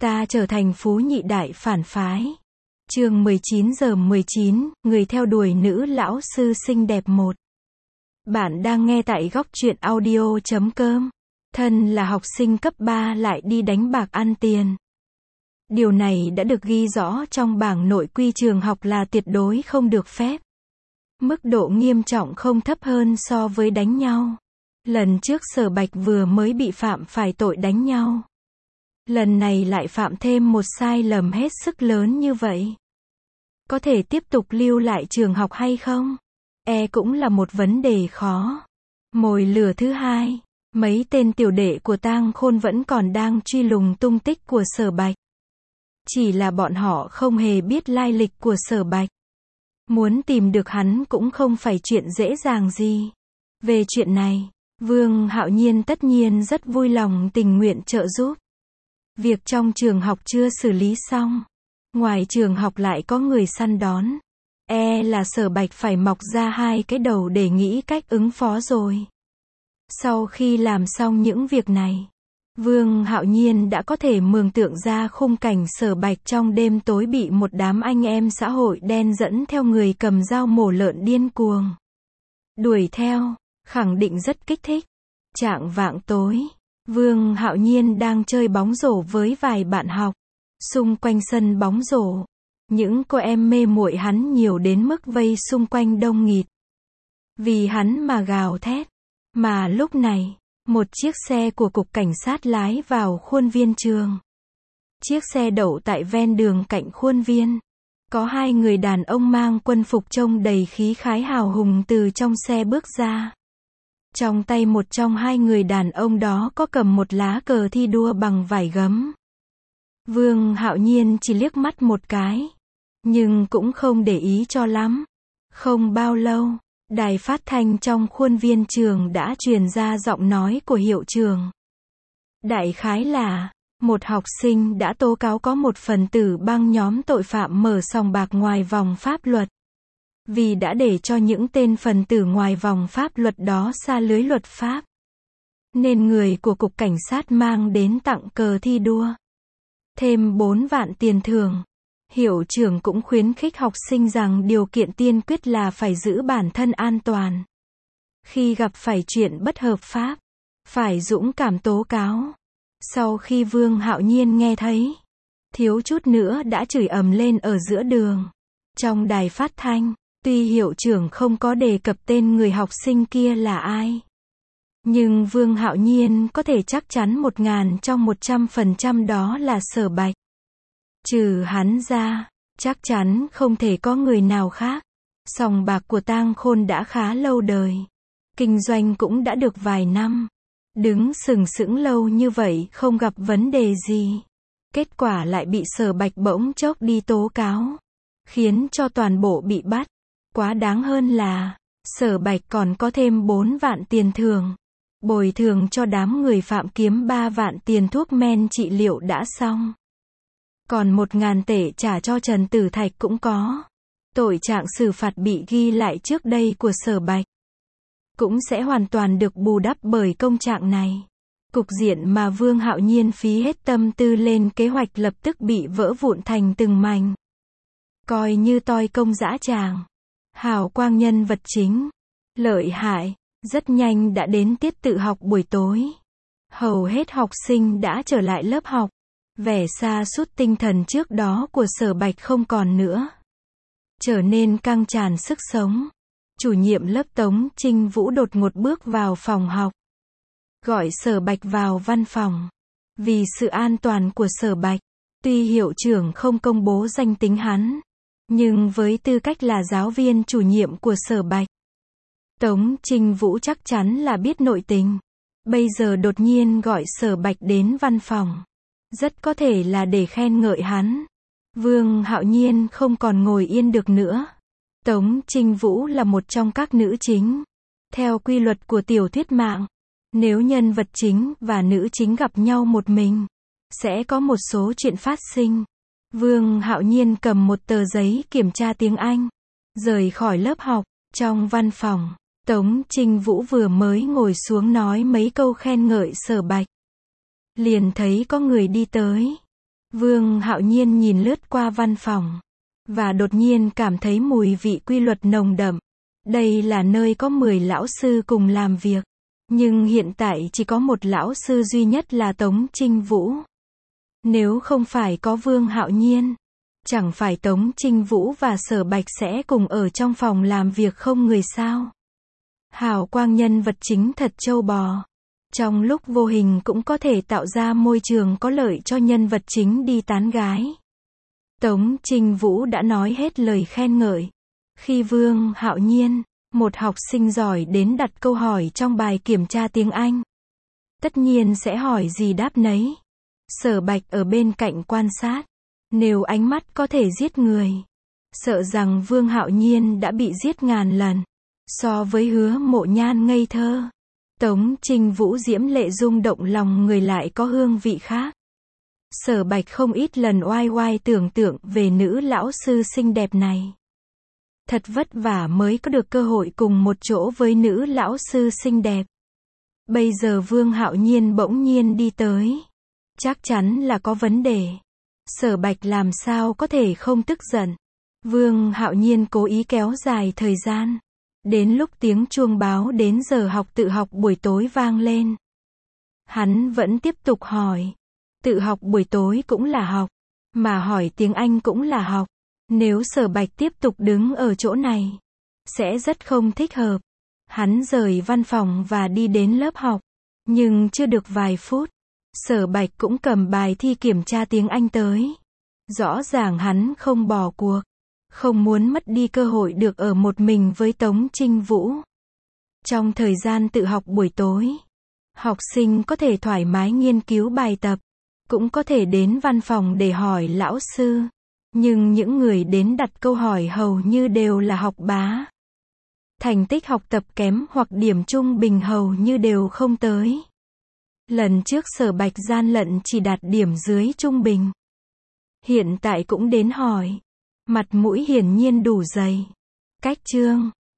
Ta trở thành phú nhị đại phản phái. Chương 19:19, người theo đuổi nữ lão sư xinh đẹp 1. Bạn đang nghe tại góc truyện audio.com. Thân là học sinh cấp 3 lại đi đánh bạc ăn tiền. Điều này đã được ghi rõ trong bảng nội quy trường học là tuyệt đối không được phép. Mức độ nghiêm trọng không thấp hơn so với đánh nhau. Lần trước Sở Bạch vừa mới bị phạm phải tội đánh nhau. Lần này lại phạm thêm một sai lầm hết sức lớn như vậy. Có thể tiếp tục lưu lại trường học hay không? Cũng là một vấn đề khó. Mồi lửa thứ hai, mấy tên tiểu đệ của Tang Khôn vẫn còn đang truy lùng tung tích của Sở Bạch. Chỉ là bọn họ không hề biết lai lịch của Sở Bạch. Muốn tìm được hắn cũng không phải chuyện dễ dàng gì. Về chuyện này, Vương Hạo Nhiên tất nhiên rất vui lòng tình nguyện trợ giúp. Việc trong trường học chưa xử lý xong. Ngoài trường học lại có người săn đón. Là Sở Bạch phải mọc ra hai cái đầu để nghĩ cách ứng phó rồi. Sau khi làm xong những việc này, Vương Hạo Nhiên đã có thể mường tượng ra khung cảnh Sở Bạch trong đêm tối bị một đám anh em xã hội đen dẫn theo người cầm dao mổ lợn điên cuồng đuổi theo, khẳng định rất kích thích. Chạng vạng tối, Vương Hạo Nhiên đang chơi bóng rổ với vài bạn học. Xung quanh sân bóng rổ, những cô em mê muội hắn nhiều đến mức vây xung quanh đông nghịt. Vì hắn mà gào thét. Mà lúc này, một chiếc xe của cục cảnh sát lái vào khuôn viên trường. Chiếc xe đậu tại ven đường cạnh khuôn viên. Có hai người đàn ông mang quân phục trông đầy khí khái hào hùng từ trong xe bước ra. Trong tay một trong hai người đàn ông đó có cầm một lá cờ thi đua bằng vải gấm. Vương Hạo Nhiên chỉ liếc mắt một cái, nhưng cũng không để ý cho lắm. Không bao lâu, đài phát thanh trong khuôn viên trường đã truyền ra giọng nói của hiệu trưởng. Đại khái là, một học sinh đã tố cáo có một phần tử băng nhóm tội phạm mở sòng bạc ngoài vòng pháp luật. Vì đã để cho những tên phần tử ngoài vòng pháp luật đó xa lưới luật pháp, nên người của cục cảnh sát mang đến tặng cờ thi đua. Thêm 4 vạn tiền thưởng. Hiệu trưởng cũng khuyến khích học sinh rằng điều kiện tiên quyết là phải giữ bản thân an toàn. Khi gặp phải chuyện bất hợp pháp, phải dũng cảm tố cáo. Sau khi Vương Hạo Nhiên nghe thấy, thiếu chút nữa đã chửi ầm lên ở giữa đường. Trong đài phát thanh, tuy hiệu trưởng không có đề cập tên người học sinh kia là ai, nhưng Vương Hạo Nhiên có thể chắc chắn 1000 trong 100% đó là Sở Bạch. Trừ hắn ra, chắc chắn không thể có người nào khác. Sòng bạc của Tang Khôn đã khá lâu đời. Kinh doanh cũng đã được vài năm. Đứng sừng sững lâu như vậy không gặp vấn đề gì. Kết quả lại bị Sở Bạch bỗng chốc đi tố cáo, khiến cho toàn bộ bị bắt. Quá đáng hơn là, Sở Bạch còn có thêm 4 vạn tiền thưởng. Bồi thường cho đám người phạm kiếm 3 vạn tiền thuốc men trị liệu đã xong. Còn 1000 tệ trả cho Trần Tử Thạch cũng có. Tội trạng xử phạt bị ghi lại trước đây của Sở Bạch cũng sẽ hoàn toàn được bù đắp bởi công trạng này. Cục diện mà Vương Hạo Nhiên phí hết tâm tư lên kế hoạch lập tức bị vỡ vụn thành từng mảnh. Coi như toi công dã tràng. Hào quang nhân vật chính. Lợi hại. Rất nhanh đã đến tiết tự học buổi tối. Hầu hết học sinh đã trở lại lớp học. Vẻ sa sút tinh thần trước đó của Sở Bạch không còn nữa. Trở nên căng tràn sức sống. Chủ nhiệm lớp Tống Trinh Vũ đột ngột bước vào phòng học. Gọi Sở Bạch vào văn phòng. Vì sự an toàn của Sở Bạch, tuy hiệu trưởng không công bố danh tính hắn, nhưng với tư cách là giáo viên chủ nhiệm của Sở Bạch, Tống Trinh Vũ chắc chắn là biết nội tình. Bây giờ đột nhiên gọi Sở Bạch đến văn phòng, rất có thể là để khen ngợi hắn. Vương Hạo Nhiên không còn ngồi yên được nữa. Tống Trinh Vũ là một trong các nữ chính. Theo quy luật của tiểu thuyết mạng, nếu nhân vật chính và nữ chính gặp nhau một mình, sẽ có một số chuyện phát sinh. Vương Hạo Nhiên cầm một tờ giấy kiểm tra tiếng Anh, rời khỏi lớp học. Trong văn phòng, Tống Trinh Vũ vừa mới ngồi xuống nói mấy câu khen ngợi Sở Bạch, liền thấy có người đi tới. Vương Hạo Nhiên nhìn lướt qua văn phòng, và đột nhiên cảm thấy mùi vị quy luật nồng đậm. Đây là nơi có 10 lão sư cùng làm việc. Nhưng hiện tại chỉ có một lão sư duy nhất là Tống Trinh Vũ. Nếu không phải có Vương Hạo Nhiên, chẳng phải Tống Trinh Vũ và Sở Bạch sẽ cùng ở trong phòng làm việc không người sao? Hào quang nhân vật chính thật trâu bò. Trong lúc vô hình cũng có thể tạo ra môi trường có lợi cho nhân vật chính đi tán gái. Tống Trinh Vũ đã nói hết lời khen ngợi. Khi Vương Hạo Nhiên, một học sinh giỏi đến đặt câu hỏi trong bài kiểm tra tiếng Anh, tất nhiên sẽ hỏi gì đáp nấy. Sở Bạch ở bên cạnh quan sát. Nếu ánh mắt có thể giết người, sợ rằng Vương Hạo Nhiên đã bị giết ngàn lần. So với Hứa Mộ Nhan ngây thơ, Tống Trinh Vũ diễm lệ rung động lòng người lại có hương vị khác. Sở Bạch không ít lần oai oai tưởng tượng về nữ lão sư xinh đẹp này. Thật vất vả mới có được cơ hội cùng một chỗ với nữ lão sư xinh đẹp. Bây giờ Vương Hạo Nhiên bỗng nhiên đi tới. Chắc chắn là có vấn đề. Sở Bạch làm sao có thể không tức giận. Vương Hạo Nhiên cố ý kéo dài thời gian. Đến lúc tiếng chuông báo đến giờ học tự học buổi tối vang lên, hắn vẫn tiếp tục hỏi. Tự học buổi tối cũng là học, mà hỏi tiếng Anh cũng là học. Nếu Sở Bạch tiếp tục đứng ở chỗ này, sẽ rất không thích hợp. Hắn rời văn phòng và đi đến lớp học. Nhưng chưa được vài phút, Sở Bạch cũng cầm bài thi kiểm tra tiếng Anh tới. Rõ ràng hắn không bỏ cuộc, không muốn mất đi cơ hội được ở một mình với Tống Trinh Vũ. Trong thời gian tự học buổi tối, học sinh có thể thoải mái nghiên cứu bài tập, cũng có thể đến văn phòng để hỏi lão sư. Nhưng những người đến đặt câu hỏi hầu như đều là học bá. Thành tích học tập kém hoặc điểm trung bình hầu như đều không tới. Lần trước Sở Bạch gian lận chỉ đạt điểm dưới trung bình. Hiện tại cũng đến hỏi. Mặt mũi hiển nhiên đủ dày. Cách chương